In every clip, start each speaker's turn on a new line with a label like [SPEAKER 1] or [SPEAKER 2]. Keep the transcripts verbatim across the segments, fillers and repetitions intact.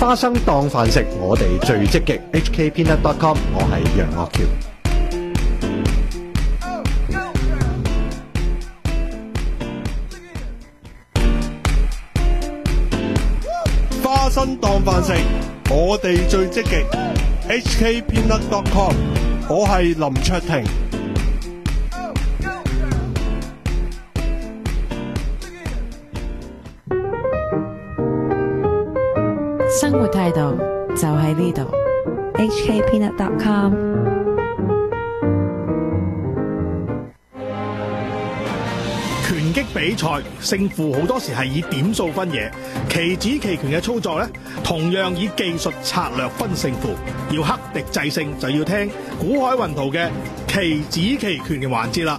[SPEAKER 1] 花生當飯食，我哋最積極。H K Peanut dot com， 我係楊岳橋。
[SPEAKER 2] 花生當飯食，我哋最積極。H K Peanut dot com， 我係林卓廷。
[SPEAKER 3] 生活態度就喺呢度。
[SPEAKER 4] H K Peanut dot com。
[SPEAKER 5] 拳擊比賽勝負好多時係以點數分野，棋子棋拳嘅操作呢，同樣以技術策略分勝負。要克敵制勝，就要聽古海雲圖嘅棋子棋拳嘅環節啦。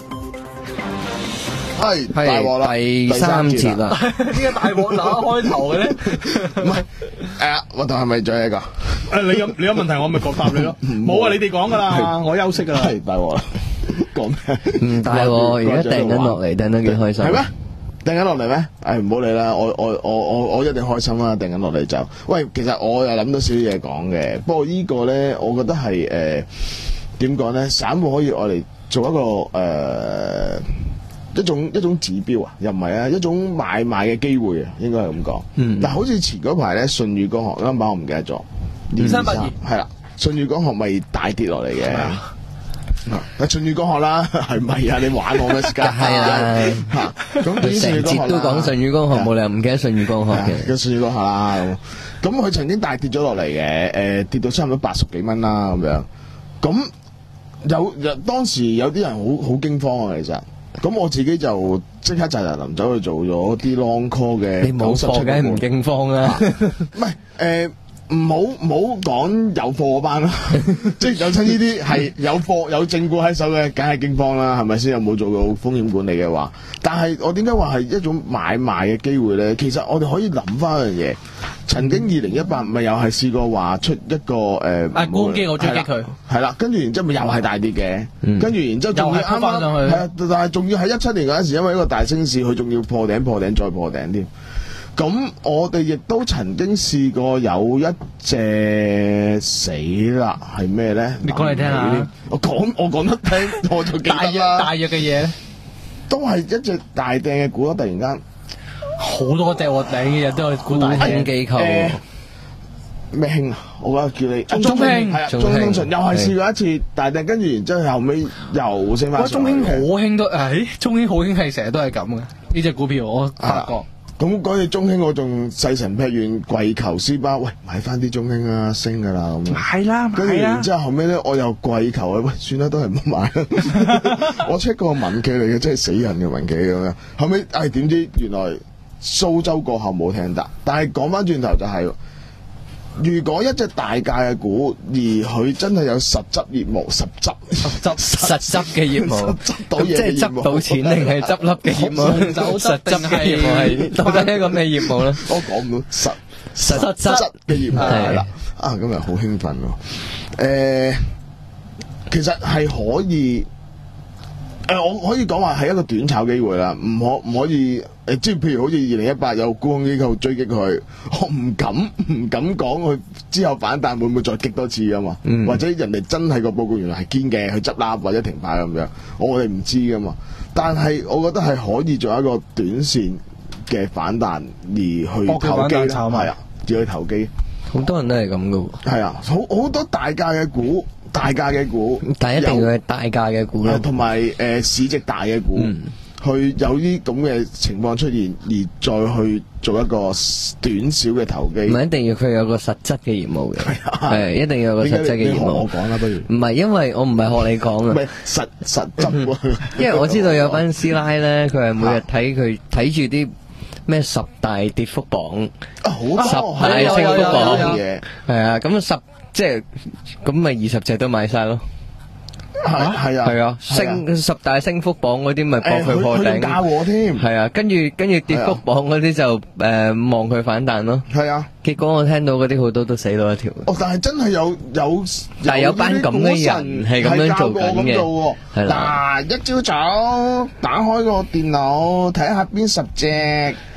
[SPEAKER 6] 係大鑊啦，
[SPEAKER 7] 第三節啦。
[SPEAKER 6] 點解大鑊打開頭嘅咧？唔係誒，我同係咪仲有一個？
[SPEAKER 5] 誒，你有你有問題，我咪答答你咯。冇啊，你哋講噶啦，我休息噶啦。
[SPEAKER 6] 係大鑊啦，講咩？
[SPEAKER 7] 唔大鑊，而家掟緊落嚟，掟得幾開心。
[SPEAKER 6] 係咩？掟緊落嚟咩？誒，唔好理啦，我我我我我一定開心啦！掟緊落嚟就，喂，其實我又諗到少少嘢講嘅，不過呢個咧，我覺得係誒點講咧？散戶可以我嚟做一個誒。呃一種一種指標啊，又唔係啊，一種買賣嘅機會啊，應該係咁講。嗯，但好似前嗰排咧，舜宇光學啱啱我唔記得咗，
[SPEAKER 8] 二三八二
[SPEAKER 6] 係啦，舜宇光學咪大跌落嚟嘅。啊，舜宇光學啦，係咪啊？你玩我咩時間？
[SPEAKER 7] 係啦，
[SPEAKER 6] 嚇咁佢
[SPEAKER 7] 成節都講舜宇光學，冇理由唔記得舜宇光學嘅。
[SPEAKER 6] 嘅舜宇光學啦，咁咁佢曾經大跌咗落嚟嘅，誒跌到差唔多八十幾蚊啦，咁樣。咁有有當時有啲人好好驚慌啊，其實。咁我自己就即刻就臨走去做咗啲 long call 嘅，
[SPEAKER 7] 你冇貨梗係唔驚慌啦。
[SPEAKER 6] 唔係誒，唔好唔好講有貨嗰班啦，即係有親呢啲係有貨有正股喺手嘅，梗係驚慌啦，係咪先？有冇做到風險管理嘅話？但係我點解話係一種買賣嘅機會咧？其實我哋可以諗翻一樣嘢，曾經二零一八咪又係試過話出一個誒，
[SPEAKER 8] 啊沽機我追擊佢，
[SPEAKER 6] 係啦，跟住然之後咪又係大跌嘅，跟住然之後仲要啱啱係啊，但係仲要喺一七年嗰陣時，因為一個大升市，佢仲要破頂破頂再破頂添。咁我哋亦都曾經試過有一隻死啦，係咩咧？
[SPEAKER 8] 你講嚟聽下。
[SPEAKER 6] 我講我講得聽，我就記得啦。大約
[SPEAKER 8] 大約嘅嘢咧，
[SPEAKER 6] 都係一隻大掟嘅股咯，突然間
[SPEAKER 8] 好多隻喎，掟嘅嘢都係股大
[SPEAKER 7] 興機構。
[SPEAKER 6] 咩興啊？我覺得叫你
[SPEAKER 8] 中興
[SPEAKER 6] 係啊，中興信又係試過一次大掟，跟住然之後後尾又升翻。
[SPEAKER 8] 哇！中興好興都誒，中興好興係成日都係咁嘅呢隻股票，我發覺。
[SPEAKER 6] 咁嗰隻中興我仲細神劈完跪求斯巴，喂買翻啲中興啊，升噶啦咁。
[SPEAKER 8] 買啦，
[SPEAKER 6] 跟住然之後後尾咧，我又跪求啊，喂算啦，都係唔好買啦。我 check 個民企嚟嘅，真係死人嘅民企咁樣。後尾唉點知原來蘇州過後冇聽得，但係講翻轉頭就係、是。如果一隻大價嘅股，而佢真係有實質業務，實質
[SPEAKER 8] 實質
[SPEAKER 7] 實質嘅業務，
[SPEAKER 6] 執到嘢，
[SPEAKER 7] 即係執到錢定係執笠嘅業務？實質嘅業務係到底係一個咩業務咧？
[SPEAKER 6] 我講唔到實
[SPEAKER 7] 實質
[SPEAKER 6] 嘅業務係啦。啊，今日好興奮喎！誒、呃，其實係可以。誒、呃，我可以講話係一個短炒機會啦，唔可唔可以誒？即係譬如好似二零一八有沽空機構追擊佢，我唔敢唔敢講佢之後反彈會唔會再擊多次啊嘛？嗯、或者人哋真係個報告原來係堅嘅，去執笠或者停牌咁樣，我哋唔知噶嘛。但係我覺得係可以做一個短線嘅反彈而去投機啦，係啊，要去投機。
[SPEAKER 7] 好多人都係咁噶喎。係
[SPEAKER 6] 啊，好好多大價嘅股。大價嘅股，
[SPEAKER 7] 但係一定要係大價嘅股咯，
[SPEAKER 6] 同埋誒市值大嘅股，嗯、去有啲咁嘅情況出現，而再去做一個短小嘅投機。
[SPEAKER 7] 唔係一定要佢有個實質嘅業務嘅，係一定要有個實質嘅業務。
[SPEAKER 6] 我講啦，不如
[SPEAKER 7] 唔係，因為我唔係學你講啊，
[SPEAKER 6] 唔係實實質。
[SPEAKER 7] 因為我知道有班師奶咧，佢係每日睇佢睇住啲咩十大跌幅榜，
[SPEAKER 6] 啊好
[SPEAKER 7] 十大升幅榜嘅，係啊，咁十。即係咁咪二十隻都買晒咯，
[SPEAKER 6] 係係啊，
[SPEAKER 7] 係啊，升十大升幅榜嗰啲咪搏佢破頂，
[SPEAKER 6] 加我添，
[SPEAKER 7] 係啊，跟住跟住跌幅榜嗰啲就誒望佢反彈咯，
[SPEAKER 6] 係啊，
[SPEAKER 7] 結果我聽到嗰啲好多都死到一條。
[SPEAKER 6] 哦，但係真係有有，
[SPEAKER 7] 但係有班咁嘅人係咁樣做緊嘅，係
[SPEAKER 6] 啦。嗱，一朝早打開個電腦睇下邊十隻。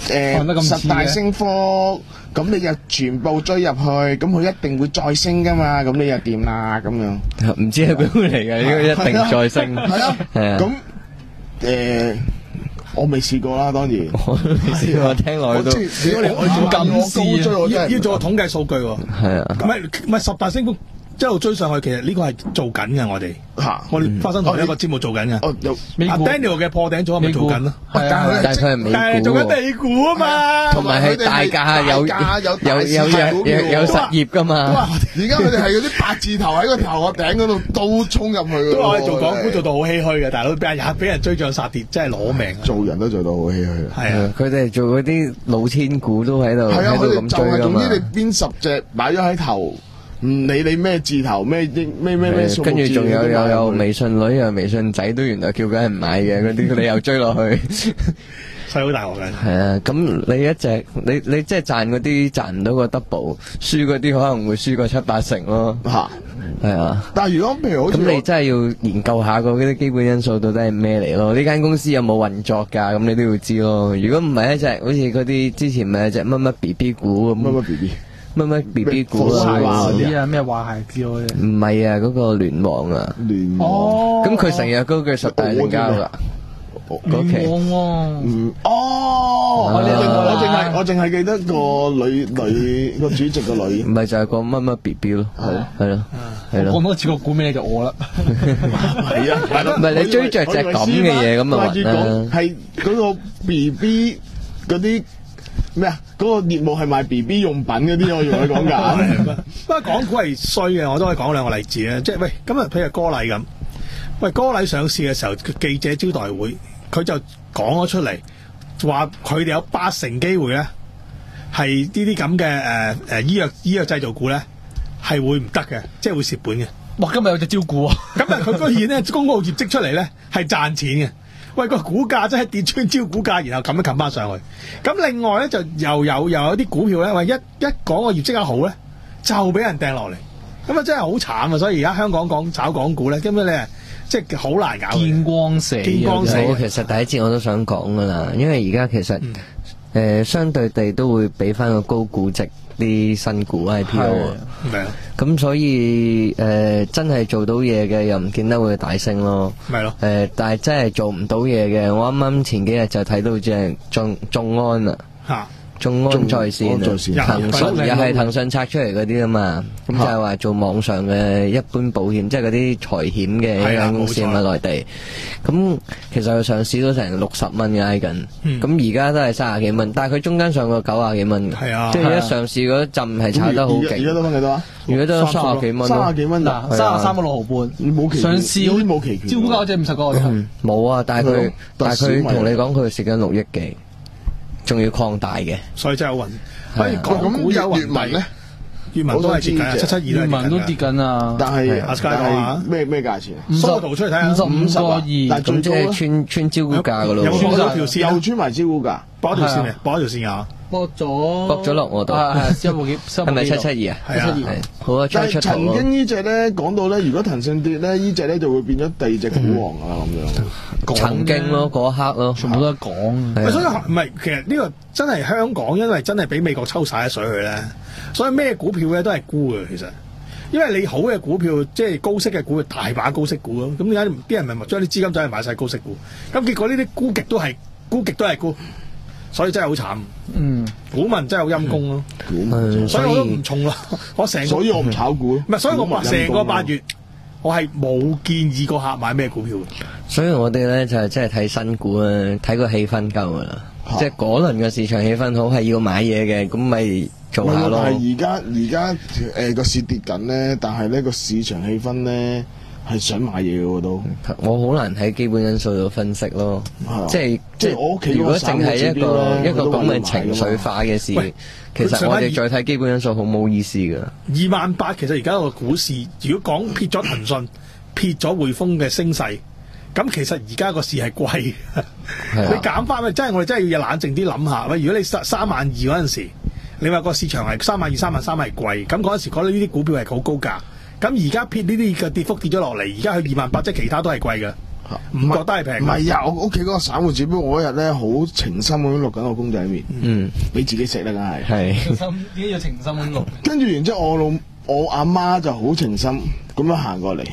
[SPEAKER 6] 誒
[SPEAKER 8] 講得咁似嘅
[SPEAKER 6] 十大升科，咁你就全部追入去，咁佢一定會再升噶嘛，咁你又掂啦咁樣。
[SPEAKER 7] 唔知係邊嚟嘅，應該一定再升。
[SPEAKER 6] 係啊，
[SPEAKER 7] 係啊。
[SPEAKER 6] 咁誒。我未試過啦，當然。
[SPEAKER 7] 我都未試過，聽落去都。
[SPEAKER 6] 如果你我做金絲啊，
[SPEAKER 5] 要要做個統計數據喎。
[SPEAKER 7] 係啊。
[SPEAKER 5] 唔係唔係十大升幅一路追上去，其實呢個係做緊嘅，我哋。嚇！我哋花生同一個節目做緊嘅。
[SPEAKER 6] 哦，有。
[SPEAKER 5] 阿 Daniel 嘅破頂組係咪做緊咯？
[SPEAKER 7] 但係但係佢係美股喎。
[SPEAKER 5] 但係做緊美股啊嘛。
[SPEAKER 7] 同埋係大價有有有有有有實業㗎嘛。
[SPEAKER 6] 而家佢哋係嗰啲八字頭喺個頭殼頂嗰度都衝入去。
[SPEAKER 5] 都話我哋做港股做到好唏噓嘅，大佬俾人俾人追漲殺跌，真係攞命。
[SPEAKER 6] 做人都做到好唏噓。
[SPEAKER 7] 係啊，佢哋做嗰啲老千股都喺度喺度咁追㗎嘛。
[SPEAKER 6] 總之你邊十隻擺咗喺頭。唔理你咩字頭咩咩咩咩數，
[SPEAKER 7] 跟住仲有有有微信女啊、微信仔都原來叫緊人買嘅嗰啲，你又追落去，
[SPEAKER 5] 細好大鑊嘅。
[SPEAKER 7] 係啊，咁你一隻你你即係賺嗰啲賺唔到個 double，輸嗰啲可能會輸個七八成咯。嚇，係啊。
[SPEAKER 6] 但係如果譬如好似
[SPEAKER 7] 咁，你真係要研究下個嗰啲基本因素到底係咩嚟咯？呢間公司有冇運作㗎？咁你都要知咯。如果唔係一隻好似嗰啲之前咪有隻乜乜 B B 股咁。
[SPEAKER 6] 乜乜 B B。
[SPEAKER 7] 乜乜 B B 股
[SPEAKER 8] 啊？
[SPEAKER 7] 嗰
[SPEAKER 8] 啲啊，咩華鞋之類嘅？
[SPEAKER 7] 唔係啊，嗰個聯網啊。
[SPEAKER 6] 聯網。
[SPEAKER 8] 哦。
[SPEAKER 7] 咁佢成日嗰句十大成交㗎。
[SPEAKER 8] 聯網喎。
[SPEAKER 6] 嗯。哦。我我淨係我淨係記得個女女個主席個女。
[SPEAKER 7] 唔係就係個乜乜 B B 咯。係係咯。係咯。
[SPEAKER 8] 講多次個股名就我啦。
[SPEAKER 6] 係啊。
[SPEAKER 7] 唔係你追着隻咁嘅嘢咁啊？
[SPEAKER 6] 講係嗰個 B B 嗰啲。咩啊？嗰、那個業務係賣 B B 用品嗰啲，我用佢講㗎。
[SPEAKER 5] 不過港股係衰嘅，我都可以講兩個例子咧。即係喂，咁啊，譬如歌禮咁，喂歌禮上市嘅時候，記者招待會，佢就講咗出嚟，話佢哋有八成機會咧，係呢啲咁嘅誒誒醫藥醫藥製造股咧，係會唔得嘅，即係會蝕本嘅。
[SPEAKER 8] 哇！今日有隻招股啊！
[SPEAKER 5] 咁啊，佢居然咧公告業績出嚟咧，係賺錢嘅。喂，個股價真係跌穿招股價，然後冚一冚翻上去。咁另外咧就又有又有啲股票咧，喂一一講個業績一好咧，就俾人掟落嚟。咁啊真係好慘啊！所以而家香港講炒港股咧，根本咧即係好難搞。
[SPEAKER 8] 見光死，
[SPEAKER 5] 見光死。
[SPEAKER 7] 其實第一節我都想講噶啦，因為而家其實誒、嗯呃、相對地都會俾翻個高估值啲新股 I P O 啊。咁所以誒、呃、真係做到嘢嘅又唔見得會大升咯。
[SPEAKER 5] 係咯。
[SPEAKER 7] 誒、呃，但係真係做唔到嘢嘅，我啱啱前幾日就睇到隻眾眾安啊。嚇！眾安在線啊，騰訊又係騰訊拆出嚟嗰啲啊嘛，咁就係話做網上嘅一般保險，即係嗰啲財險嘅一間公司啊嘛，內地。咁其實佢上市都成六十蚊嘅挨緊，咁而家都係三十幾蚊，但係佢中間上過九廿幾蚊嘅，即係一上市嗰陣係炒得好勁。
[SPEAKER 6] 而家都翻幾多啊？
[SPEAKER 7] 而家都三十幾蚊，
[SPEAKER 6] 三十幾蚊
[SPEAKER 8] 嗱，三十三個六毫半。
[SPEAKER 6] 你冇期
[SPEAKER 8] 上市
[SPEAKER 6] 冇期權，
[SPEAKER 8] 招股價嗰隻五十個。
[SPEAKER 7] 冇啊，但係佢但係佢同你講佢蝕緊六億幾。仲要擴大嘅，
[SPEAKER 5] 所以真係好運。可以港股有運幣咧，粵文都係跌緊，七七二
[SPEAKER 8] 粵文都跌緊啊！
[SPEAKER 6] 但係
[SPEAKER 5] 阿 Sky 講下
[SPEAKER 6] 咩咩價錢？
[SPEAKER 5] 梳圖出嚟睇下，
[SPEAKER 8] 五十五個二，
[SPEAKER 7] 咁即係穿穿招股價噶咯。
[SPEAKER 5] 有穿咗條線，
[SPEAKER 6] 又穿埋招股價，
[SPEAKER 5] 搏條線嚟，搏條線啊！
[SPEAKER 8] 搏咗，
[SPEAKER 7] 搏咗落我度。
[SPEAKER 8] 係係，係
[SPEAKER 7] 咪七七二啊？
[SPEAKER 5] 係啊，
[SPEAKER 7] 好啊，
[SPEAKER 6] 但係曾經呢隻咧講到咧，如果騰訊跌咧，呢隻咧就會變咗第二隻股王啊咁樣。
[SPEAKER 7] 曾經咯，嗰一刻咯，
[SPEAKER 8] 全部都係講。
[SPEAKER 5] 所以唔係，其實呢個真係香港，因為真係俾美國抽晒啲水去咧，所以咩股票咧都係沽嘅。其實，因為你好嘅股票，即係高息嘅股，大把高息股咯。咁點解啲人咪將啲資金走去買晒高息股？咁結果呢啲沽極都係沽極都係沽，所以真係好慘。
[SPEAKER 8] 嗯，
[SPEAKER 5] 股民真係好陰功咯。
[SPEAKER 6] 股民，
[SPEAKER 5] 所以我都唔重啦。我成
[SPEAKER 6] 所以我唔炒股。
[SPEAKER 5] 唔係，所以我話成個八月。我係冇建議過客買咩股票嘅，
[SPEAKER 7] 所以我哋咧就係真係睇新股啊，睇個氣氛夠噶啦，即係嗰輪嘅市場氣氛好，係要買嘢嘅，咁咪做下咯。
[SPEAKER 6] 但係而家而家誒個市跌緊咧，但係呢個市場氣氛咧係想買嘢嘅都。
[SPEAKER 7] 我好難喺基本因素度分析咯，即係即係
[SPEAKER 6] 我屋企
[SPEAKER 7] 如果淨係一個一個咁嘅情緒化嘅事。其實我哋再睇基本因素好冇意思噶。
[SPEAKER 5] 二萬八其實而家個股市，如果講撇咗騰訊、撇咗匯豐嘅升勢，咁其實而家個市係貴。你減翻咪真係我哋真係要冷靜啲諗下。喂，如果你三三萬二嗰陣時，你話個市場係三萬二、三萬三係貴，咁嗰陣時覺得呢啲股票係好高價。咁而家撇呢啲嘅跌幅跌咗落嚟，而家去二萬八，即係其他都係貴嘅。 唔覺得係平。
[SPEAKER 6] 唔係啊，我屋企嗰個散戶指標，我嗰日咧好情深咁錄緊個公仔麵，嗯，俾自己食啦，梗係。
[SPEAKER 8] 係。情深點解要情深咁錄？
[SPEAKER 6] 跟住然之後，我老我阿媽就好情深咁樣行過嚟，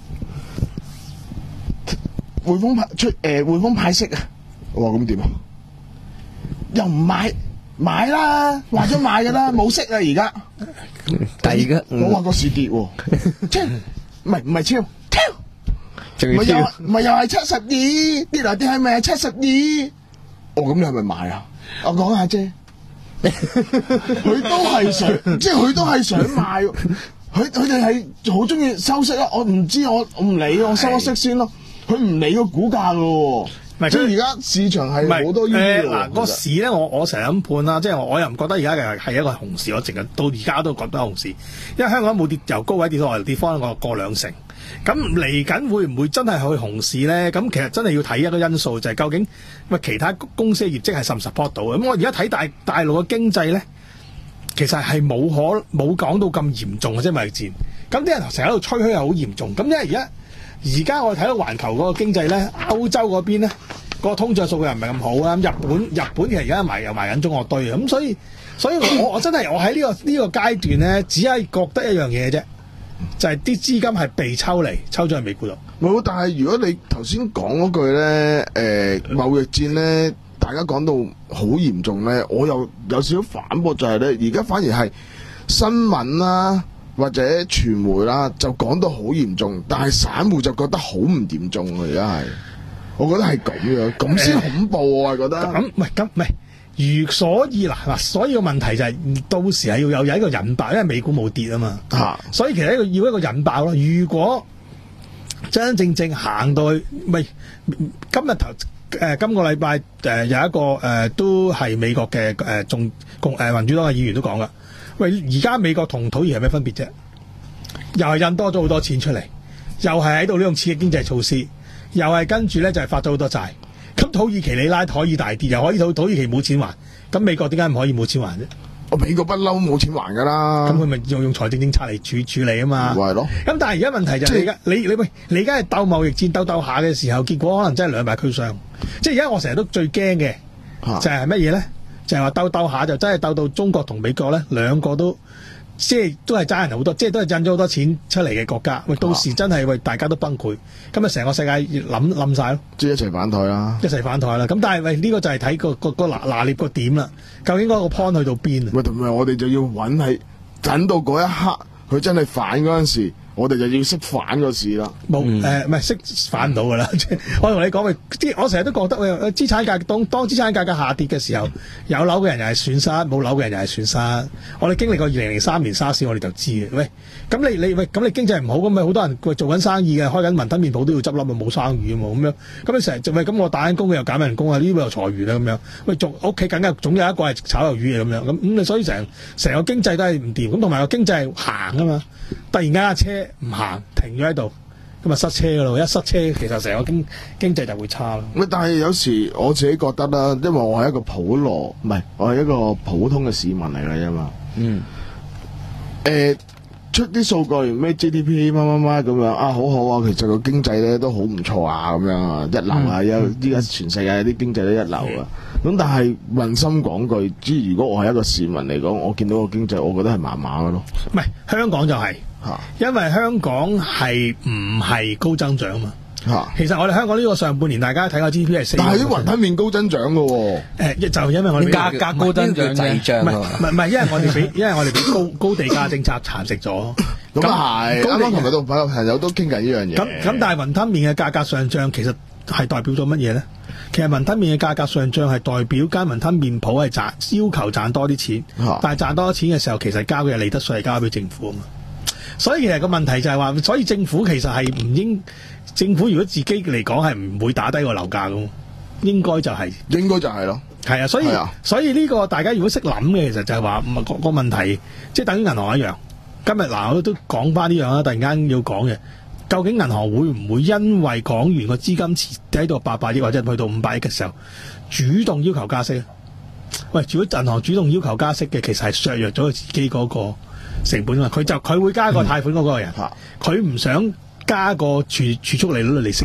[SPEAKER 6] 匯豐派出誒匯豐派息啊！我話咁點啊？又唔買買啦，話咗買噶啦，冇息啦而家。
[SPEAKER 7] 但係而家
[SPEAKER 6] 我話個市跌喎，超唔係唔係超超。
[SPEAKER 7] 唔
[SPEAKER 6] 係又唔係又係七十二，跌嚟跌係咪係七十二？哦，咁你係咪買啊？我講下啫，佢都係想，即係佢都係想買，佢佢哋係好中意收息啊！我唔知，我我唔理，我收咗息先咯。佢唔理個股價噶。即係而家市場係好多呢啲
[SPEAKER 5] 嗱，個市咧，我我成日咁判啦，即係我又唔覺得而家嘅係一個熊市，我淨係到而家都覺得熊市，因為香港冇跌由高位跌到來跌翻個過兩成，咁嚟緊會唔會真係去熊市咧？咁其實真係要睇一個因素，就係、是、究竟喂其他公司嘅業績係 support 唔 support 到？咁我而家睇大大陸嘅經濟咧，其實係冇可冇講到咁嚴重嘅啫，貿易戰。咁啲人成日喺度吹噓係好嚴重，咁因為而家。而家我哋睇到環球嗰個經濟咧，歐洲嗰邊咧，個通脹數據又唔係咁好啦。日本日本其實而家埋又埋緊中國堆，咁所以所以我我真係我喺呢個呢個階段咧，只係覺得一樣嘢啫，就係啲資金係被抽離，抽咗去美股度。
[SPEAKER 6] 冇，但係如果你頭先講嗰句咧，誒貿易戰咧，大家講到好嚴重咧，我又有少少反駁，就係咧，而家反而係新聞啦。或者傳媒啦，就講到好嚴重，但係散戶就覺得好唔嚴重啊！而家係，我覺得係咁樣，咁先恐怖啊！我覺得
[SPEAKER 5] 咁唔係咁唔係，如所以嗱嗱，所以個問題就係、是、到時係要有有一個引爆，因為美股冇跌啊嘛，啊所以其實一個要一個引爆咯。如果真真正正行到去，唔係今日頭誒今個禮拜誒有一個誒、呃、都係美國嘅誒眾共誒民主黨嘅議員都講噶。喂，而家美國同土耳其係咩分別啫？又係印多咗好多錢出嚟，又係喺度呢種刺激經濟措施，又係跟住咧就係發咗好多債。咁土耳其里拉可以大跌，又可以土土耳其冇錢還，咁美國點解唔可以冇錢還啫？
[SPEAKER 6] 我美國不嬲冇錢還噶啦，
[SPEAKER 5] 咁佢咪用用財政政策嚟處處理啊嘛？
[SPEAKER 6] 係咯。
[SPEAKER 5] 咁但係而家問題就係你而家你你喂，你而家係鬥貿易戰鬥鬥下嘅時候，結果可能真係兩敗俱傷。即係而家我成日都最驚嘅就係乜嘢咧？就係話鬥鬥下就真係鬥到中國同美國咧兩個都即係都係爭人好多，即係都係印咗好多錢出嚟嘅國家。喂，到時真係喂大家都崩潰，咁啊成個世界冧冧晒咯，
[SPEAKER 6] 即係一齊反台啦，
[SPEAKER 5] 一齊反台啦。咁但係喂呢、呢個就係睇個個個拿拿捏個點啦，究竟嗰個 point 去到邊啊？
[SPEAKER 6] 喂，同埋我哋就要揾係等到嗰一刻佢真係反嗰陣時。我哋就要識反個市啦，
[SPEAKER 5] 冇誒唔係識反唔到噶啦。我同你講，喂，啲我成日都覺得，喂，資產價當當資產價格下跌嘅時候，有樓嘅人又係損失，冇樓嘅人又係損失。我哋經歷過二零零三年沙士，我哋就知嘅。喂，咁你你喂咁你經濟唔好咁咪好多人做緊生意嘅，開緊雲吞麵鋪都要執笠啊，冇生意啊嘛，咁樣咁你成日喂咁我打緊工嘅又減人工啊，呢個又裁員啊咁樣。喂，做屋企梗係總有一個係炒魷魚嘅咁樣，咁咁你所以成成個經濟都係唔掂，咁同埋個經濟係行啊嘛，突然間架車唔行，停咗喺度，咁啊塞車噶咯，一塞車其實成個經經濟就會差咯。
[SPEAKER 6] 咁但係有時我自己覺得啦，因為我係一個普羅，唔係我係一個普通嘅市民嚟嘅啫嘛。嗯。誒、呃，出啲數據咩 G D P 乜乜乜咁樣啊，好好啊，其實個經濟咧都好唔錯啊，咁樣啊，一流啊，有依家全世界啲經濟都一流啊。咁、嗯、但係問心講句，即係如果我係一個市民嚟講，我見到個經濟，我覺得係麻麻嘅咯。
[SPEAKER 5] 唔係香港就係、是。因為香港係唔係高增長嘛？其實我哋香港呢個上半年大家睇個 G D P 係四，
[SPEAKER 6] 但係啲雲吞麵高增長嘅喎。
[SPEAKER 5] 誒，就因為我哋
[SPEAKER 7] 價格高增長嘅，
[SPEAKER 5] 唔係唔係唔係，因為我哋俾因為我哋俾高高地價政策蠶食咗。
[SPEAKER 6] 咁係，啱啱同埋到朋友都傾緊呢樣嘢。
[SPEAKER 5] 咁咁，但係雲吞麵嘅價格上漲，其實係代表咗乜嘢咧？其實雲吞麵嘅價格上漲係代表間雲吞麵鋪係賺要求賺多啲錢，但係賺多啲錢嘅時候，其實交嘅利得稅係交俾政府啊嘛。所以其實個問題就係話，所以政府其實係唔應，政府如果自己嚟講係唔會打低個樓價㗎，應該就係、是，
[SPEAKER 6] 應該就係咯，
[SPEAKER 5] 係啊，所以啊所以呢個大家如果識諗嘅，其實就係話，個個問題即係等於銀行一樣。今日嗱我都講翻呢樣啦，突然間要講嘅，究竟銀行會唔會因為港元個資金池喺度八百億或者去到五百億嘅時候，主動要求加息？喂，如果銀行主動要求加息嘅，其實係削弱咗佢自己嗰個成本啊！佢就佢會加個貸款嗰個人，佢唔、嗯、想加個儲儲蓄利率嘅利息嘅。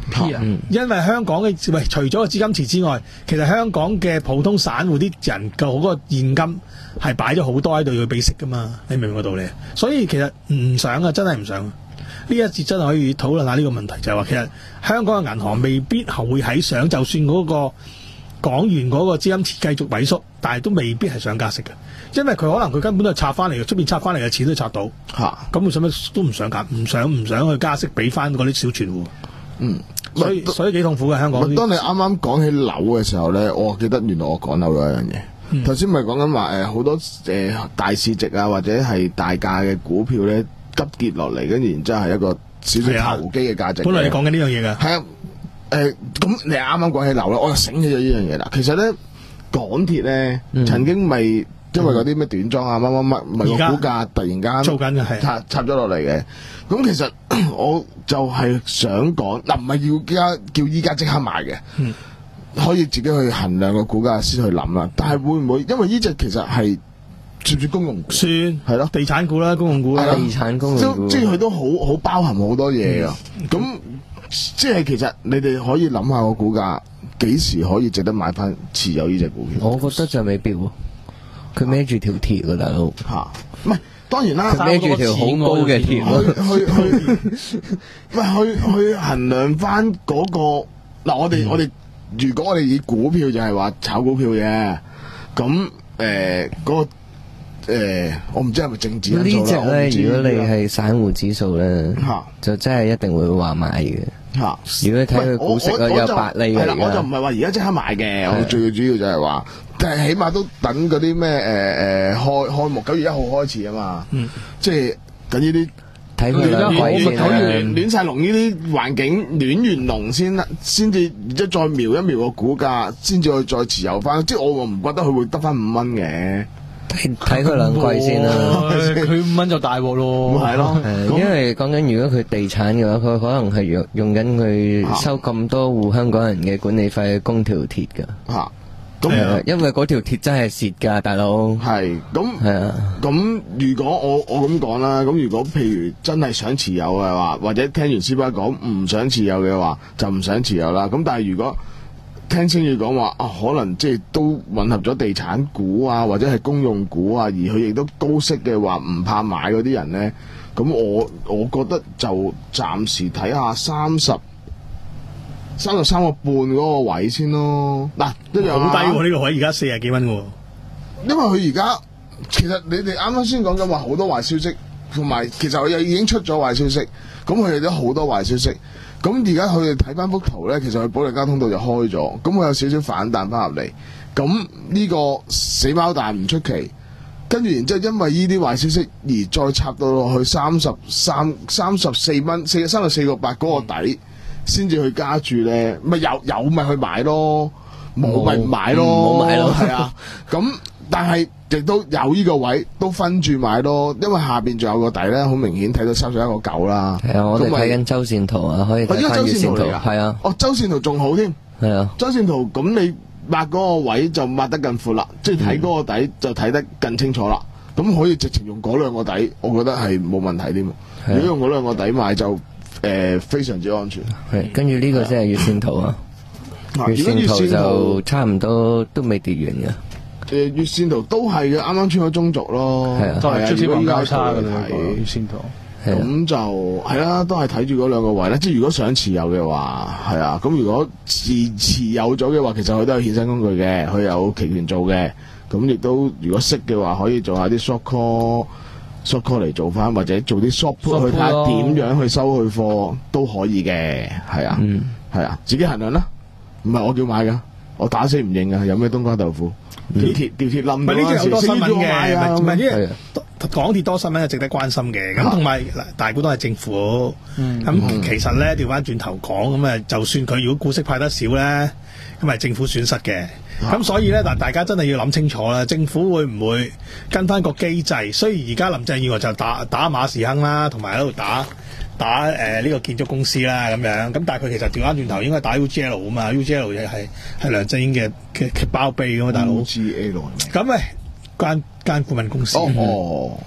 [SPEAKER 8] P 啊，
[SPEAKER 5] 因為香港嘅喂，除咗個資金池之外，其實香港嘅普通散戶啲人嘅嗰個現金係擺咗好多喺度要俾息噶嘛，你明唔明個道理？所以其實唔想啊，真係唔想。呢一節真係可以討論下呢個問題，就係話其實香港嘅銀行未必係會喺想，就算嗰個港元嗰個資金池繼續萎縮，但係都未必係想加息嘅，因為佢可能佢根本都係拆翻嚟嘅，出邊拆翻嚟嘅錢都拆到嚇，咁佢使乜都唔想加，唔想唔想去加息俾翻嗰啲小存戶。嗯，所以所以幾痛苦嘅香港。
[SPEAKER 6] 當你啱啱講起樓嘅時候咧，我記得原來我講漏咗一樣嘢。頭先咪講緊話誒好多誒、呃、大市值啊或者係大價嘅股票咧急跌落嚟，跟住然之後係一個少少投機嘅價值。
[SPEAKER 5] 本來你講緊呢樣嘢㗎。係啊，
[SPEAKER 6] 誒咁、呃、你啱啱講起樓咧，我就醒起咗呢樣嘢啦。其實咧港鐵咧、嗯、曾經咪因為嗰啲咩短裝啊乜乜乜，咪個股價突然間
[SPEAKER 5] 做緊嘅係
[SPEAKER 6] 插插咗落嚟嘅。咁其實我就係想講嗱，唔係要家叫依家即刻買嘅。嗯，可以自己去衡量個股價先去諗啦，但係會唔會因為呢隻其實係算唔算公用股？
[SPEAKER 5] 算係咯，地產股啦，公用股啦，
[SPEAKER 7] 地產公用股，
[SPEAKER 6] 即係佢都好好包含好多嘢噶。咁、嗯、即係其實你哋可以諗下個股價幾時可以值得買翻持有呢隻股票？
[SPEAKER 7] 我覺得就未必喎，佢孭住條鐵噶大佬
[SPEAKER 6] 吓，唔係當然啦，
[SPEAKER 7] 佢孭住條好高嘅鐵，
[SPEAKER 6] 去去去，唔係去去衡量翻嗰個嗱，我哋我哋。如果我哋以股票就係話炒股票嘅，咁誒嗰個誒、呃，我唔知係咪政治因素啦。呢隻咧，
[SPEAKER 7] 如果你係散戶指數咧，就真係一定會話買嘅。吓，如果你睇佢股息啊，有八厘嘅。係啦，
[SPEAKER 6] 我就唔係話而家即刻買嘅，我最主要就係話，但係起碼都等嗰啲咩誒誒開開幕九月一號開始啊嘛。嗯，即係等呢啲。
[SPEAKER 7] 睇佢兩季先啦，
[SPEAKER 6] 亂晒龍呢啲環境，亂完龍先，先至即係再瞄一瞄個股價，先至去再持有翻。即係我唔覺得佢會得翻五蚊嘅。
[SPEAKER 7] 睇佢兩季先啦，
[SPEAKER 8] 佢五蚊就大鑊咯。
[SPEAKER 6] 係咯，
[SPEAKER 7] 因為講緊如果佢地產嘅話，佢可能係用用緊佢收咁多戶香港人嘅管理費去供條鐵噶。吓。咁、嗯，因為嗰條鐵真係蝕噶，大佬。係，咁係啊。咁如果我我咁講啦，咁如果譬如真係想持有嘅話，或者聽完師伯講唔想持有嘅話，就唔想持有啦。咁但係如果聽清楚講話啊，可能即係都混合咗地產股啊，或者係公用股啊，而佢亦都高息嘅話，唔怕買嗰啲人咧，咁我我覺得就暫時睇下三十。三十三個半嗰個位先咯，嗱，一樣
[SPEAKER 5] 好低喎呢個位，而家四十幾蚊喎。
[SPEAKER 6] 因為佢而家其實你哋啱啱先講緊話好多壞消息，同埋其實佢又已經出咗壞消息，咁佢哋都好多壞消息。咁而家佢哋睇翻幅圖咧，其實佢保利加通道就開咗，咁佢有少少反彈翻入嚟。咁呢個死貓彈唔出奇，跟住然之後因為呢啲壞消息而再插到落去三十三、三十四蚊、四三十四個八嗰個底。先至去加注咧，咪有有咪去買咯，冇咪唔買咯，
[SPEAKER 7] 冇買咯，
[SPEAKER 6] 係啊。咁但係亦都有呢個位都分住買咯，因為下邊仲有個底咧，好明顯睇到三十一個九啦。
[SPEAKER 7] 係啊，我哋睇緊周線圖啊，可以睇翻月線圖。係啊，
[SPEAKER 6] 哦，周線圖仲好添。
[SPEAKER 7] 係啊，
[SPEAKER 6] 周線圖咁你抹嗰個位就抹得更闊啦，即係睇嗰個底就睇得更清楚啦。咁、嗯、可以直情用嗰兩個底，我覺得係冇問題添。如果用嗰兩個底買就。誒、呃，非常之安全。
[SPEAKER 7] 係，跟住呢個先係月線圖啊。月線圖就差唔多都未跌完嘅。
[SPEAKER 6] 誒，月線圖都係嘅，啱啱穿咗中軸咯。係啊，
[SPEAKER 8] 都係出啲交叉嘅月線圖。
[SPEAKER 6] 咁就係啦，都係睇住嗰兩個位咧。即係如果想持有嘅話，係啊。咁如果持持有咗嘅話，其實佢都有衍生工具嘅，佢有期權做嘅。咁亦都如果識嘅話，可以做下啲 short call。short call 嚟做翻，或者做啲 short put 去睇下點樣去收佢貨都可以嘅，係啊，係、嗯、啊，自己衡量啦。唔係我叫買噶，我打死唔認啊！有咩冬瓜豆腐，吊鐵吊鐵冧。唔係呢啲好多新聞嘅，
[SPEAKER 5] 唔係呢港鐵多新聞係值得關心嘅。咁同埋大股東係政府，咁、嗯嗯、其實咧調翻轉頭講，咁啊就算佢如果股息派得少咧，咁係政府損失嘅。咁、啊、所以咧，嗱，大家真係要諗清楚啦。政府會唔會跟翻個機制？雖然而家林鄭月娥就打打馬時亨啦，同埋喺度打打誒呢、呃這個建築公司啦咁樣。咁但係佢其實調翻轉頭應該打 U G L 啊嘛 ，U G L 亦係係梁振英嘅嘅包庇㗎嘛，大佬。
[SPEAKER 6] U G L
[SPEAKER 5] 咁咪間間顧問公司。哦。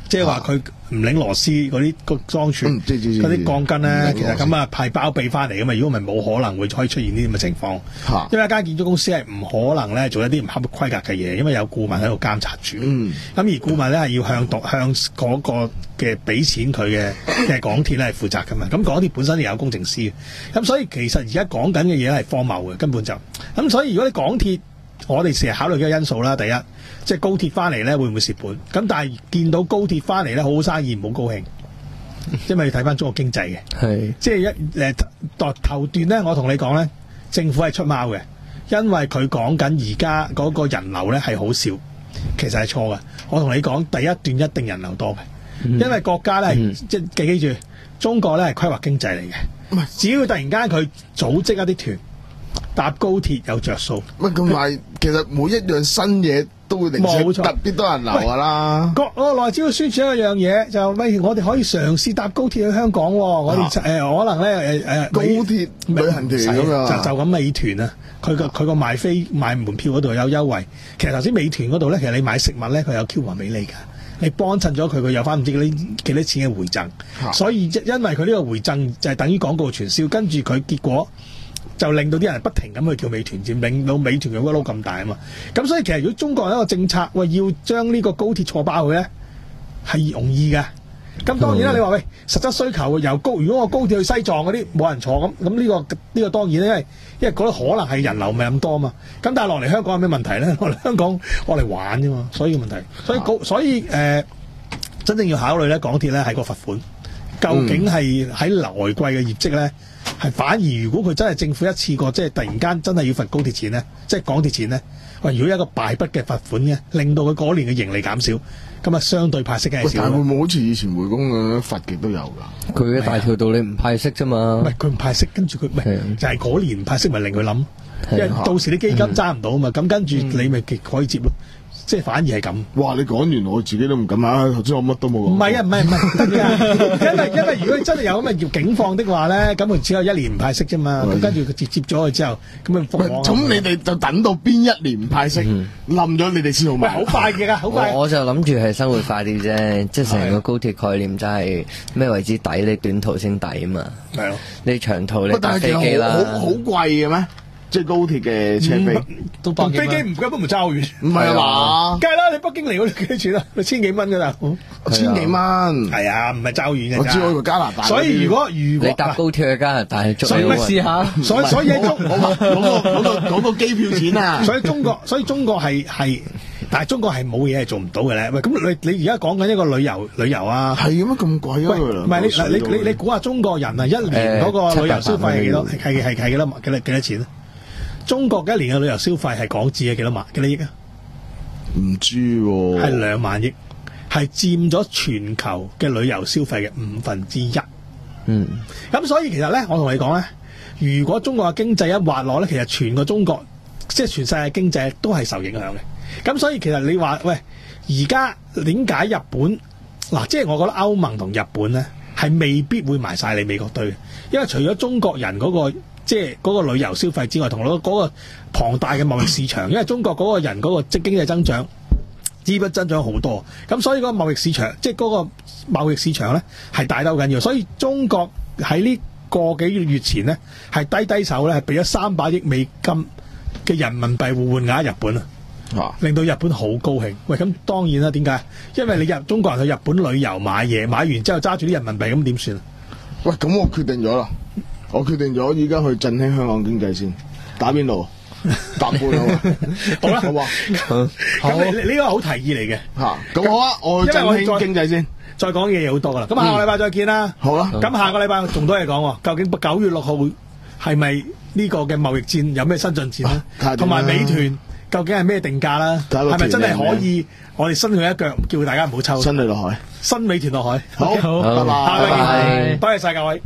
[SPEAKER 5] 即係話佢唔擰螺絲嗰啲個裝存嗰啲鋼筋咧，其實咁啊係包庇翻嚟噶嘛。如果唔係冇可能會可以出現呢啲咁嘅情況。因為一間建築公司係唔可能咧做一啲唔合規格嘅嘢，因為有顧問喺度監察住。咁、嗯、而顧問咧係要向獨向嗰個嘅俾錢佢嘅嘅港鐵咧係負責噶嘛。咁港鐵本身有工程師，咁所以其實而家講緊嘅嘢係荒謬嘅，根本就咁。所以如果你港鐵，我哋成日考慮嘅因素啦，第一即係高鐵翻嚟咧會唔會蝕本？咁但係見到高鐵翻嚟咧好好生意，唔好高興，因為你睇翻中國經濟嘅，係即係一誒頭頭段咧，我同你講咧，政府係出貓嘅，因為佢講緊而家嗰個人流咧係好少，其實係錯嘅。我同你講，第一段一定人流多嘅、嗯，因為國家咧、嗯、即係記住，中國咧係規劃經濟嚟嘅，只要突然間佢組織一啲團。搭高鐵有着數，
[SPEAKER 6] 喂，同埋其實每一樣新嘢都會令特別多人流噶啦。國
[SPEAKER 5] 我內只要宣傳一樣嘢，就喂我哋可以嘗試搭高鐵去香港、哦。我哋誒、呃、可能咧誒誒
[SPEAKER 6] 高鐵旅行團咁樣，
[SPEAKER 5] 就就咁美團啊，佢個佢個賣飛賣門票嗰度有優惠。其實頭先美團嗰度咧，其實你買食物咧，佢有 coupon 俾你噶。你幫襯咗佢，佢有翻唔知幾多幾多錢嘅回贈。所以因為佢呢個回贈就係等於廣告傳銷，跟住佢結果。就令到啲人不停咁去叫美團，佔令到美團嘅嗰撈咁大啊嘛。咁所以其實如果中國有一個政策，喂要將呢個高鐵錯爆佢咧，係容易嘅。咁當然啦，你話喂實質需求由高，如果我高鐵去西藏嗰啲冇人坐咁，咁呢、呢個呢、呢個當然咧，因為因為覺得可能係人流唔係咁多啊嘛。咁但係落嚟香港有咩問題咧？落嚟香港我嚟玩啫嘛，所以個問題，所以高所以誒、呃、真正要考慮咧，港鐵咧係個罰款，究竟係喺來季嘅業績咧？係反而如果佢真係政府一次過即係突然間真係要罰高鐵錢咧，即係港鐵錢咧，喂，如果有一個敗筆嘅罰款嘅，令到佢嗰年嘅盈利減少，咁啊相對派息嘅係少。
[SPEAKER 6] 但係會唔會好似以前匯豐咁樣罰極都有㗎？
[SPEAKER 7] 佢嘅大條道理唔派息啫嘛。
[SPEAKER 5] 唔係佢唔派息，跟住佢唔係就係嗰年唔派息，咪令佢諗，因為到時啲基金揸唔到啊嘛，咁跟住你咪可以接咯。即係反而係咁。哇！
[SPEAKER 6] 你講完我自己都唔敢啊！頭先我乜都冇講。
[SPEAKER 5] 唔係啊，唔係唔係得㗎，因為因為如果真係有咁嘅境況的話咧，咁佢只有一年唔派息啫嘛。咁跟住佢接接咗佢之後，咁咪復往。
[SPEAKER 6] 咁你哋就等到邊一年唔派息，冧咗你哋先好買。
[SPEAKER 5] 好快嘅，好快。
[SPEAKER 7] 我就諗住係生活化啲啫，即係成個高鐵概念就係咩為之抵？你短途先抵啊嘛。係咯。你長途你搭飛機啦。
[SPEAKER 6] 好好貴嘅咩？即係高鐵嘅車飛，
[SPEAKER 5] 都百幾蚊。飛機唔根本唔爭好遠。
[SPEAKER 6] 唔係啊嘛，
[SPEAKER 5] 梗係啦，你北京嚟嗰啲幾錢啊？千幾蚊㗎啦，
[SPEAKER 6] 千幾蚊。係
[SPEAKER 5] 啊，唔係爭好遠嘅。
[SPEAKER 6] 我知我去加拿大。
[SPEAKER 5] 所以如果如果
[SPEAKER 7] 你搭高鐵去加拿大，
[SPEAKER 5] 所以咪試下。所以所以喺中
[SPEAKER 6] 講個講個講個機票錢啊。
[SPEAKER 5] 所以中國所以中國係係，但係中國係冇嘢係做唔到嘅咧。喂，咁你你而家講緊一個旅遊旅遊啊？
[SPEAKER 6] 係咁咁貴啊？
[SPEAKER 5] 唔係你你你你估下中國人啊一年嗰個旅遊消費係幾多？係係係幾多幾多幾多錢啊？中國嘅一年嘅旅遊消費係港紙嘅幾多萬幾多億啊？
[SPEAKER 6] 唔知喎，
[SPEAKER 5] 係兩萬億，係佔咗全球嘅旅遊消費嘅五分之一。嗯，咁所以其實咧，我同你講咧，如果中國嘅經濟一滑落咧，其實全個中國即係全世界經濟都係受影響嘅。咁所以其實你話喂，而家點解日本嗱，即係我覺得歐盟同日本咧係未必會埋晒你美國堆，因為除咗中國人嗰個。即係嗰個旅遊消費之外，同嗰嗰個龐大嘅貿易市場，因為中國嗰個人嗰個即經濟增長、資本增長好多，咁所以嗰個貿易市場，即係嗰個貿易市場咧係大得好緊要。所以中國喺呢個幾月月前咧係低低手咧，係俾咗三百億美金嘅人民幣互換額日本啊，令到日本好高興。喂，咁當然啦，點解？因為你入中國人去日本旅遊買嘢，買完之後揸住啲人民幣，咁點算啊？
[SPEAKER 6] 喂，咁我決定咗啦。我決定咗，依家去振興香港經濟先。打邊爐？搭半路。
[SPEAKER 5] 好啦，
[SPEAKER 6] 好啊。
[SPEAKER 5] 好。咁你呢個好提議嚟嘅。
[SPEAKER 6] 嚇，咁好啊，我去振興經濟先。
[SPEAKER 5] 再講嘢嘢好多噶啦。咁下個禮拜再見啦。
[SPEAKER 6] 好啦。
[SPEAKER 5] 咁下個禮拜仲多嘢講喎。究竟九月六號係咪呢個嘅貿易戰有咩新進展咧？同埋美團究竟係咩定價啦？係咪真係可以我哋伸佢一腳，叫大家唔好抽？
[SPEAKER 6] 伸你落海。
[SPEAKER 5] 伸美團落海。
[SPEAKER 6] 好，拜拜。
[SPEAKER 5] 下個禮拜見。多謝曬各位。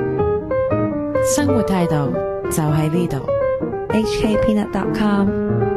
[SPEAKER 3] 生活態度就喺呢度。
[SPEAKER 4] H K Peanut dot com